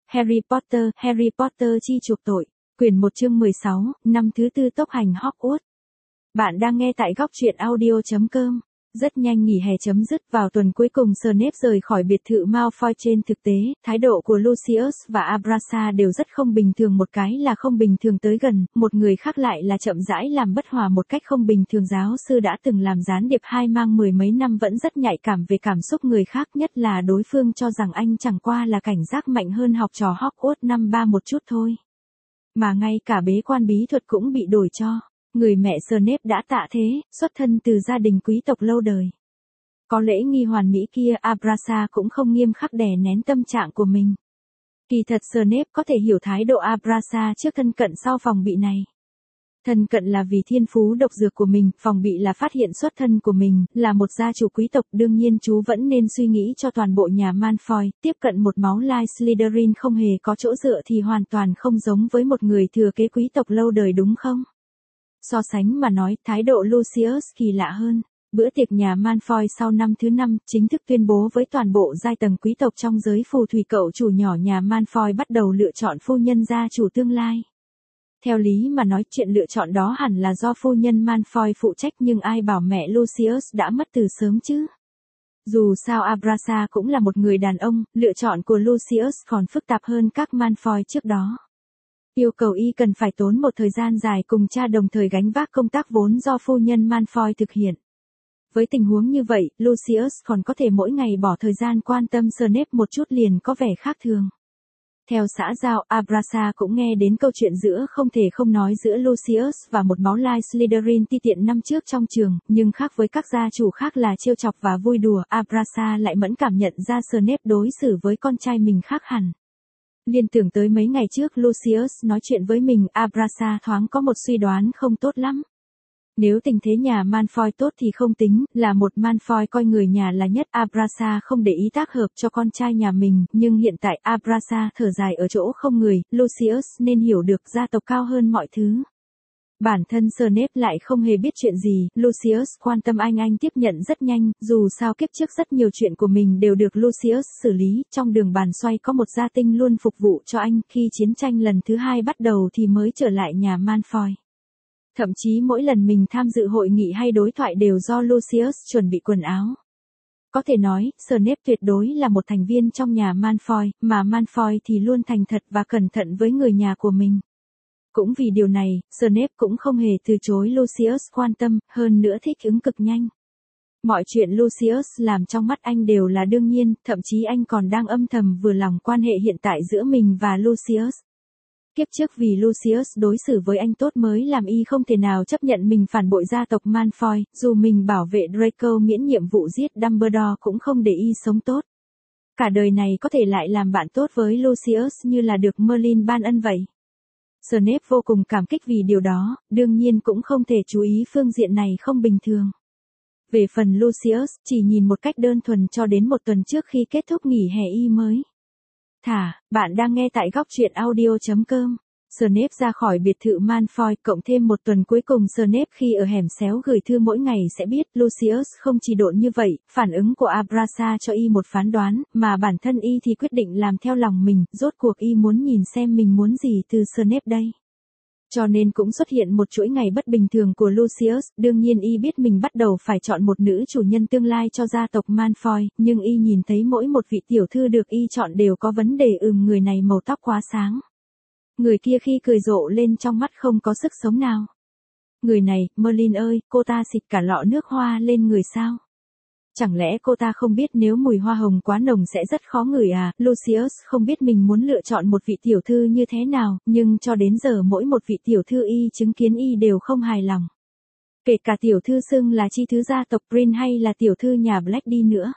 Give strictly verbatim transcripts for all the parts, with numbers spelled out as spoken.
Harry Potter, Harry Potter chi chuộc tội. Quyển một chương mười sáu, năm thứ tư tốc hành Hogwarts. Bạn đang nghe tại góc truyện audio chấm com. Rất nhanh nghỉ hè chấm dứt, vào tuần cuối cùng Snape rời khỏi biệt thự Malfoy. Trên thực tế, thái độ của Lucius và Abrasa đều rất không bình thường, một cái là không bình thường tới gần, một người khác lại là chậm rãi làm bất hòa một cách không bình thường. Giáo sư đã từng làm gián điệp hai mang mười mấy năm vẫn rất nhạy cảm về cảm xúc người khác, nhất là đối phương cho rằng anh chẳng qua là cảnh giác mạnh hơn học trò Hogwarts năm ba một chút thôi. Mà ngay cả bế quan bí thuật cũng bị đổi cho. Người mẹ Snape đã tạ thế, xuất thân từ gia đình quý tộc lâu đời. Có lễ nghi hoàn mỹ kia, Abrasa cũng không nghiêm khắc đè nén tâm trạng của mình. Kỳ thật Snape có thể hiểu thái độ Abrasa trước thân cận sau phòng bị này. Thân cận là vì thiên phú độc dược của mình, phòng bị là phát hiện xuất thân của mình, là một gia chủ quý tộc. Đương nhiên chú vẫn nên suy nghĩ cho toàn bộ nhà Malfoy, tiếp cận một máu lai Slytherin không hề có chỗ dựa thì hoàn toàn không giống với một người thừa kế quý tộc lâu đời, đúng không? So sánh mà nói, thái độ Lucius kỳ lạ hơn. Bữa tiệc nhà Malfoy sau năm thứ năm, chính thức tuyên bố với toàn bộ giai tầng quý tộc trong giới phù thủy cậu chủ nhỏ nhà Malfoy bắt đầu lựa chọn phu nhân gia chủ tương lai. Theo lý mà nói, chuyện lựa chọn đó hẳn là do phu nhân Malfoy phụ trách, nhưng ai bảo mẹ Lucius đã mất từ sớm chứ. Dù sao Abrasa cũng là một người đàn ông, lựa chọn của Lucius còn phức tạp hơn các Malfoy trước đó. Yêu cầu y cần phải tốn một thời gian dài cùng cha đồng thời gánh vác công tác vốn do phu nhân Malfoy thực hiện. Với tình huống như vậy, Lucius còn có thể mỗi ngày bỏ thời gian quan tâm Snape một chút liền có vẻ khác thường. Theo xã giao, Abrasa cũng nghe đến câu chuyện giữa không thể không nói giữa Lucius và một máu lai Slytherin ti tiện năm trước trong trường, nhưng khác với các gia chủ khác là trêu chọc và vui đùa, Abrasa lại mẫn cảm nhận ra Snape đối xử với con trai mình khác hẳn. Liên tưởng tới mấy ngày trước Lucius nói chuyện với mình, Abrasa thoáng có một suy đoán không tốt lắm. Nếu tình thế nhà Malfoy tốt thì không tính, là một Malfoy coi người nhà là nhất, Abrasa không để ý tác hợp cho con trai nhà mình, nhưng hiện tại Abrasa thở dài ở chỗ không người, Lucius nên hiểu được gia tộc cao hơn mọi thứ. Bản thân Snape lại không hề biết chuyện gì, Lucius quan tâm anh anh tiếp nhận rất nhanh, dù sao kiếp trước rất nhiều chuyện của mình đều được Lucius xử lý, trong đường bàn xoay có một gia tinh luôn phục vụ cho anh, khi chiến tranh lần thứ hai bắt đầu thì mới trở lại nhà Malfoy. Thậm chí mỗi lần mình tham dự hội nghị hay đối thoại đều do Lucius chuẩn bị quần áo. Có thể nói, Snape tuyệt đối là một thành viên trong nhà Malfoy, mà Malfoy thì luôn thành thật và cẩn thận với người nhà của mình. Cũng vì điều này, Snape cũng không hề từ chối Lucius quan tâm, hơn nữa thích ứng cực nhanh. Mọi chuyện Lucius làm trong mắt anh đều là đương nhiên, thậm chí anh còn đang âm thầm vừa lòng quan hệ hiện tại giữa mình và Lucius. Kiếp trước vì Lucius đối xử với anh tốt mới làm y không thể nào chấp nhận mình phản bội gia tộc Malfoy, dù mình bảo vệ Draco miễn nhiệm vụ giết Dumbledore cũng không để y sống tốt. Cả đời này có thể lại làm bạn tốt với Lucius như là được Merlin ban ân vậy. Snape vô cùng cảm kích vì điều đó, đương nhiên cũng không thể chú ý phương diện này không bình thường. Về phần Lucius, chỉ nhìn một cách đơn thuần cho đến một tuần trước khi kết thúc nghỉ hè y mới thả. Bạn đang nghe tại góc truyện audio chấm com. Snape ra khỏi biệt thự Malfoy, cộng thêm một tuần cuối cùng Snape khi ở hẻm xéo gửi thư mỗi ngày sẽ biết Lucius không chỉ độn như vậy, phản ứng của Abrasa cho y một phán đoán, mà bản thân y thì quyết định làm theo lòng mình, rốt cuộc y muốn nhìn xem mình muốn gì từ Snape đây. Cho nên cũng xuất hiện một chuỗi ngày bất bình thường của Lucius, đương nhiên y biết mình bắt đầu phải chọn một nữ chủ nhân tương lai cho gia tộc Malfoy, nhưng y nhìn thấy mỗi một vị tiểu thư được y chọn đều có vấn đề, ừm người này màu tóc quá sáng. Người kia khi cười rộ lên trong mắt không có sức sống nào. Người này, Merlin ơi, cô ta xịt cả lọ nước hoa lên người sao? Chẳng lẽ cô ta không biết nếu mùi hoa hồng quá nồng sẽ rất khó ngửi à? Lucius không biết mình muốn lựa chọn một vị tiểu thư như thế nào, nhưng cho đến giờ mỗi một vị tiểu thư y chứng kiến y đều không hài lòng. Kể cả tiểu thư xưng là chi thứ gia tộc Green hay là tiểu thư nhà Black đi nữa.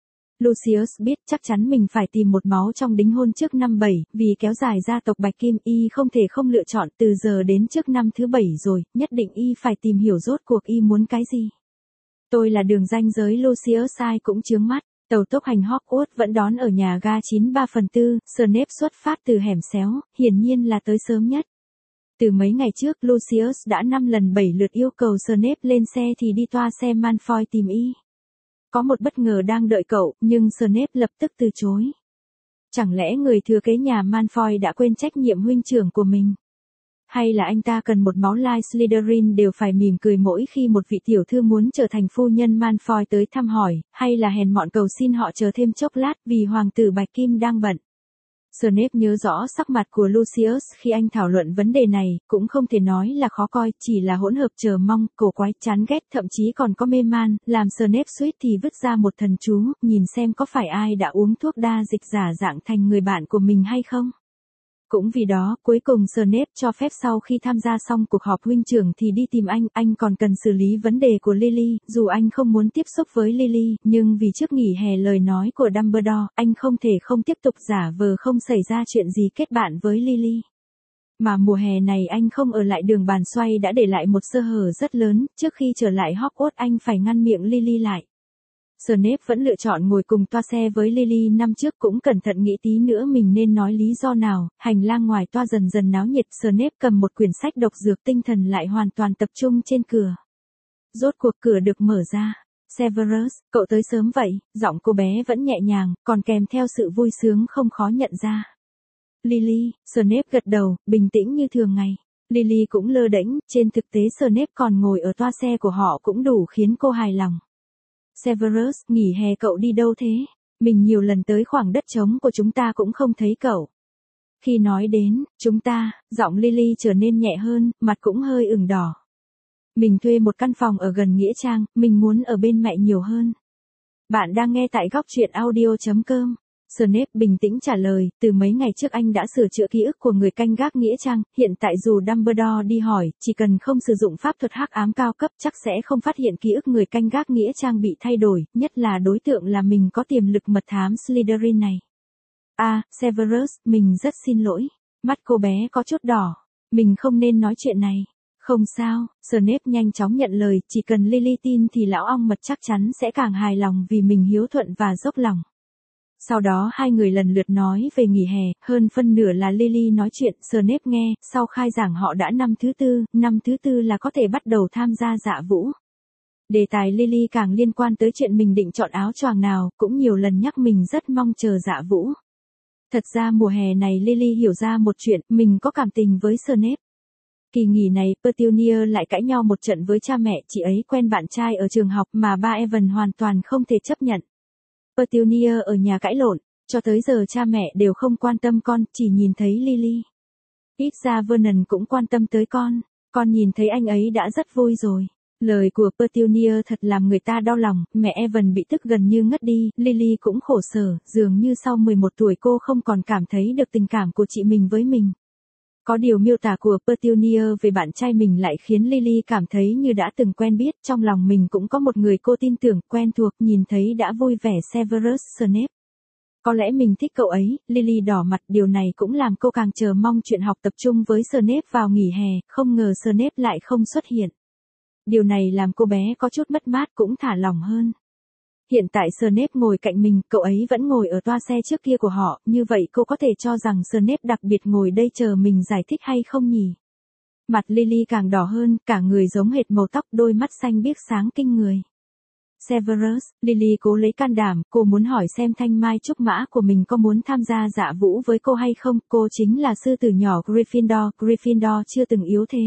Lucius biết chắc chắn mình phải tìm một máu trong đính hôn trước năm bảy, vì kéo dài gia tộc Bạch Kim y không thể không lựa chọn từ giờ đến trước năm thứ bảy rồi, nhất định y phải tìm hiểu rốt cuộc y muốn cái gì. Tôi là đường ranh giới Lucius ai cũng chướng mắt, tàu tốc hành Hogwarts vẫn đón ở nhà ga chín ba phần tư, Snape xuất phát từ hẻm xéo, hiển nhiên là tới sớm nhất. Từ mấy ngày trước Lucius đã năm lần bảy lượt yêu cầu Snape lên xe thì đi toa xe Malfoy tìm y. Có một bất ngờ đang đợi cậu, nhưng Snape lập tức từ chối. Chẳng lẽ người thừa kế nhà Malfoy đã quên trách nhiệm huynh trưởng của mình? Hay là anh ta cần một máu lai Slytherin đều phải mỉm cười mỗi khi một vị tiểu thư muốn trở thành phu nhân Malfoy tới thăm hỏi, hay là hèn mọn cầu xin họ chờ thêm chốc lát vì hoàng tử Bạch Kim đang bận? Snape nhớ rõ sắc mặt của Lucius khi anh thảo luận vấn đề này, cũng không thể nói là khó coi, chỉ là hỗn hợp chờ mong, cổ quái, chán ghét, thậm chí còn có mê man, làm Snape suýt thì vứt ra một thần chú, nhìn xem có phải ai đã uống thuốc đa dịch giả dạng thành người bạn của mình hay không. Cũng vì đó, cuối cùng Snape cho phép sau khi tham gia xong cuộc họp huynh trưởng thì đi tìm anh, anh còn cần xử lý vấn đề của Lily, dù anh không muốn tiếp xúc với Lily, nhưng vì trước nghỉ hè lời nói của Dumbledore, anh không thể không tiếp tục giả vờ không xảy ra chuyện gì kết bạn với Lily. Mà mùa hè này anh không ở lại đường bàn xoay đã để lại một sơ hở rất lớn, trước khi trở lại Hogwarts anh phải ngăn miệng Lily lại. Snape vẫn lựa chọn ngồi cùng toa xe với Lily năm trước, cũng cẩn thận nghĩ tí nữa mình nên nói lý do nào. Hành lang ngoài toa dần dần náo nhiệt, Snape cầm một quyển sách độc dược, tinh thần lại hoàn toàn tập trung trên cửa. Rốt cuộc cửa được mở ra. Severus, cậu tới sớm vậy, giọng cô bé vẫn nhẹ nhàng, còn kèm theo sự vui sướng không khó nhận ra. Lily, Snape gật đầu, bình tĩnh như thường ngày. Lily cũng lơ đễnh, trên thực tế Snape còn ngồi ở toa xe của họ cũng đủ khiến cô hài lòng. Severus, nghỉ hè cậu đi đâu thế? Mình nhiều lần tới khoảng đất trống của chúng ta cũng không thấy cậu. Khi nói đến, chúng ta, giọng Lily trở nên nhẹ hơn, mặt cũng hơi ửng đỏ. Mình thuê một căn phòng ở gần Nghĩa Trang, mình muốn ở bên mẹ nhiều hơn. Bạn đang nghe tại góc truyện audio chấm com. Snape bình tĩnh trả lời, từ mấy ngày trước anh đã sửa chữa ký ức của người canh gác Nghĩa Trang, hiện tại dù Dumbledore đi hỏi, chỉ cần không sử dụng pháp thuật hắc ám cao cấp chắc sẽ không phát hiện ký ức người canh gác Nghĩa Trang bị thay đổi, nhất là đối tượng là mình có tiềm lực mật thám Slytherin này. À, Severus, mình rất xin lỗi. Mắt cô bé có chút đỏ. Mình không nên nói chuyện này. Không sao, Snape nhanh chóng nhận lời, chỉ cần Lily tin thì lão ong mật chắc chắn sẽ càng hài lòng vì mình hiếu thuận và dốc lòng. Sau đó hai người lần lượt nói về nghỉ hè, hơn phân nửa là Lily nói chuyện, Snape nghe, sau khai giảng họ đã năm thứ tư, năm thứ tư là có thể bắt đầu tham gia dạ vũ. Đề tài Lily càng liên quan tới chuyện mình định chọn áo choàng nào, cũng nhiều lần nhắc mình rất mong chờ dạ vũ. Thật ra mùa hè này Lily hiểu ra một chuyện, mình có cảm tình với Snape. Kỳ nghỉ này, Petunia lại cãi nhau một trận với cha mẹ, chị ấy quen bạn trai ở trường học mà ba Evan hoàn toàn không thể chấp nhận. Petunia ở nhà cãi lộn, cho tới giờ cha mẹ đều không quan tâm con, chỉ nhìn thấy Lily. Ít ra Vernon cũng quan tâm tới con, con nhìn thấy anh ấy đã rất vui rồi. Lời của Petunia thật làm người ta đau lòng, mẹ Evan bị tức gần như ngất đi, Lily cũng khổ sở, dường như sau mười một tuổi cô không còn cảm thấy được tình cảm của chị mình với mình. Có điều miêu tả của Petunia về bạn trai mình lại khiến Lily cảm thấy như đã từng quen biết, trong lòng mình cũng có một người cô tin tưởng, quen thuộc, nhìn thấy đã vui vẻ. Severus Snape. Có lẽ mình thích cậu ấy, Lily đỏ mặt, điều này cũng làm cô càng chờ mong chuyện học tập trung với Snape vào nghỉ hè, không ngờ Snape lại không xuất hiện. Điều này làm cô bé có chút mất mát, cũng thả lỏng hơn. Hiện tại Snape ngồi cạnh mình, cậu ấy vẫn ngồi ở toa xe trước kia của họ, như vậy cô có thể cho rằng Snape đặc biệt ngồi đây chờ mình giải thích hay không nhỉ? Mặt Lily càng đỏ hơn, cả người giống hệt màu tóc, đôi mắt xanh biếc sáng kinh người. Severus, Lily cố lấy can đảm, cô muốn hỏi xem thanh mai trúc mã của mình có muốn tham gia dạ vũ với cô hay không, cô chính là sư tử nhỏ Gryffindor, Gryffindor chưa từng yếu thế.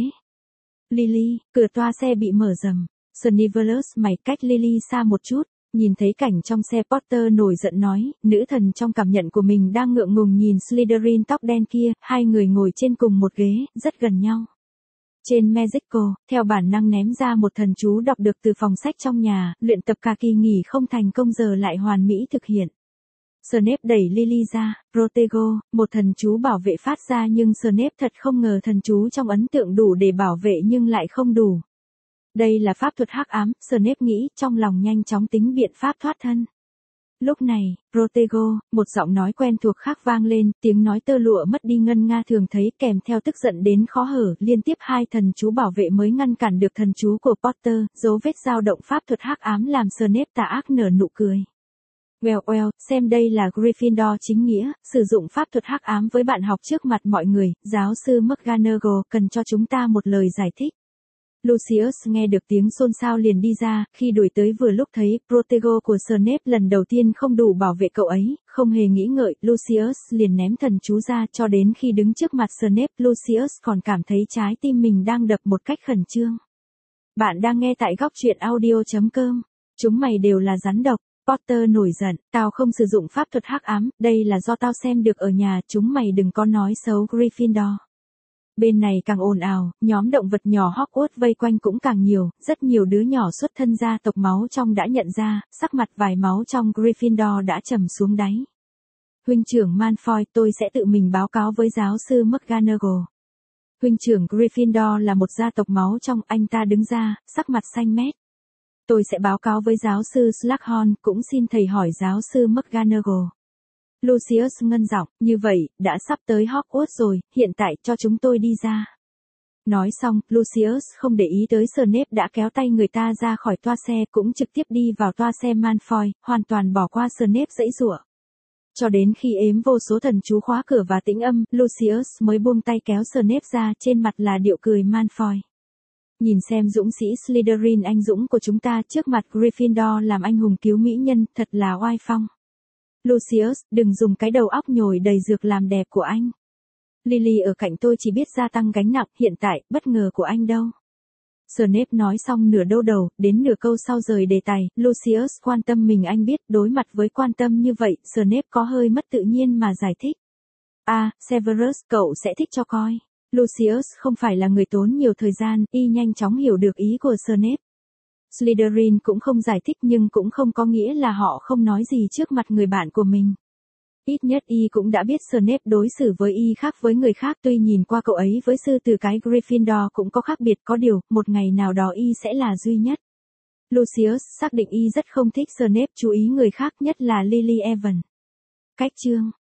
Lily, cửa toa xe bị mở rầm. Snivellus mày cách Lily xa một chút. Nhìn thấy cảnh trong xe, Potter nổi giận nói, nữ thần trong cảm nhận của mình đang ngượng ngùng nhìn Slytherin tóc đen kia, hai người ngồi trên cùng một ghế, rất gần nhau. Trên Magical, theo bản năng ném ra một thần chú đọc được từ phòng sách trong nhà, luyện tập cả kỳ nghỉ không thành công giờ lại hoàn mỹ thực hiện. Snape đẩy Lily ra, Protego, một thần chú bảo vệ phát ra nhưng Snape thật không ngờ thần chú trong ấn tượng đủ để bảo vệ nhưng lại không đủ. Đây là pháp thuật hắc ám, Snape nghĩ, trong lòng nhanh chóng tính biện pháp thoát thân. Lúc này, Protego, một giọng nói quen thuộc khác vang lên, tiếng nói tơ lụa mất đi ngân nga thường thấy, kèm theo tức giận đến khó hở, liên tiếp hai thần chú bảo vệ mới ngăn cản được thần chú của Potter, dấu vết dao động pháp thuật hắc ám làm Snape tà ác nở nụ cười. Well well, xem đây là Gryffindor chính nghĩa, sử dụng pháp thuật hắc ám với bạn học trước mặt mọi người, giáo sư McGonagall cần cho chúng ta một lời giải thích. Lucius nghe được tiếng xôn xao liền đi ra, khi đuổi tới vừa lúc thấy Protego của Snape lần đầu tiên không đủ bảo vệ cậu ấy, không hề nghĩ ngợi, Lucius liền ném thần chú ra cho đến khi đứng trước mặt Snape, Lucius còn cảm thấy trái tim mình đang đập một cách khẩn trương. Bạn đang nghe tại góc truyện audio chấm com. Chúng mày đều là rắn độc. Potter nổi giận, tao không sử dụng pháp thuật hắc ám, đây là do tao xem được ở nhà, chúng mày đừng có nói xấu Gryffindor. Bên này càng ồn ào, nhóm động vật nhỏ Hogwarts vây quanh cũng càng nhiều, rất nhiều đứa nhỏ xuất thân gia tộc máu trong đã nhận ra, sắc mặt vài máu trong Gryffindor đã trầm xuống đáy. Huynh trưởng Malfoy, tôi sẽ tự mình báo cáo với giáo sư McGonagall. Huynh trưởng Gryffindor là một gia tộc máu trong, anh ta đứng ra, sắc mặt xanh mét. Tôi sẽ báo cáo với giáo sư Slughorn, cũng xin thầy hỏi giáo sư McGonagall. Lucius ngân giọng, như vậy, đã sắp tới Hogwarts rồi, hiện tại cho chúng tôi đi ra. Nói xong, Lucius không để ý tới Snape đã kéo tay người ta ra khỏi toa xe, cũng trực tiếp đi vào toa xe Malfoy, hoàn toàn bỏ qua Snape giãy giụa. Cho đến khi ếm vô số thần chú khóa cửa và tĩnh âm, Lucius mới buông tay kéo Snape ra, trên mặt là điệu cười Malfoy. Nhìn xem dũng sĩ Slytherin anh dũng của chúng ta trước mặt Gryffindor làm anh hùng cứu mỹ nhân, thật là oai phong. Lucius, đừng dùng cái đầu óc nhồi đầy dược làm đẹp của anh. Lily ở cạnh tôi chỉ biết gia tăng gánh nặng, hiện tại, bất ngờ của anh đâu. Snape nói xong nửa đâu đầu, đến nửa câu sau rời đề tài, Lucius quan tâm mình anh biết, đối mặt với quan tâm như vậy, Snape có hơi mất tự nhiên mà giải thích. À, Severus, cậu sẽ thích cho coi. Lucius không phải là người tốn nhiều thời gian, y nhanh chóng hiểu được ý của Snape. Slytherin cũng không giải thích nhưng cũng không có nghĩa là họ không nói gì trước mặt người bạn của mình. Ít nhất y cũng đã biết Snape đối xử với y khác với người khác, tuy nhìn qua cậu ấy với sư tử cái Gryffindor cũng có khác biệt, có điều, một ngày nào đó y sẽ là duy nhất. Lucius xác định y rất không thích Snape chú ý người khác, nhất là Lily Evans. Cách chương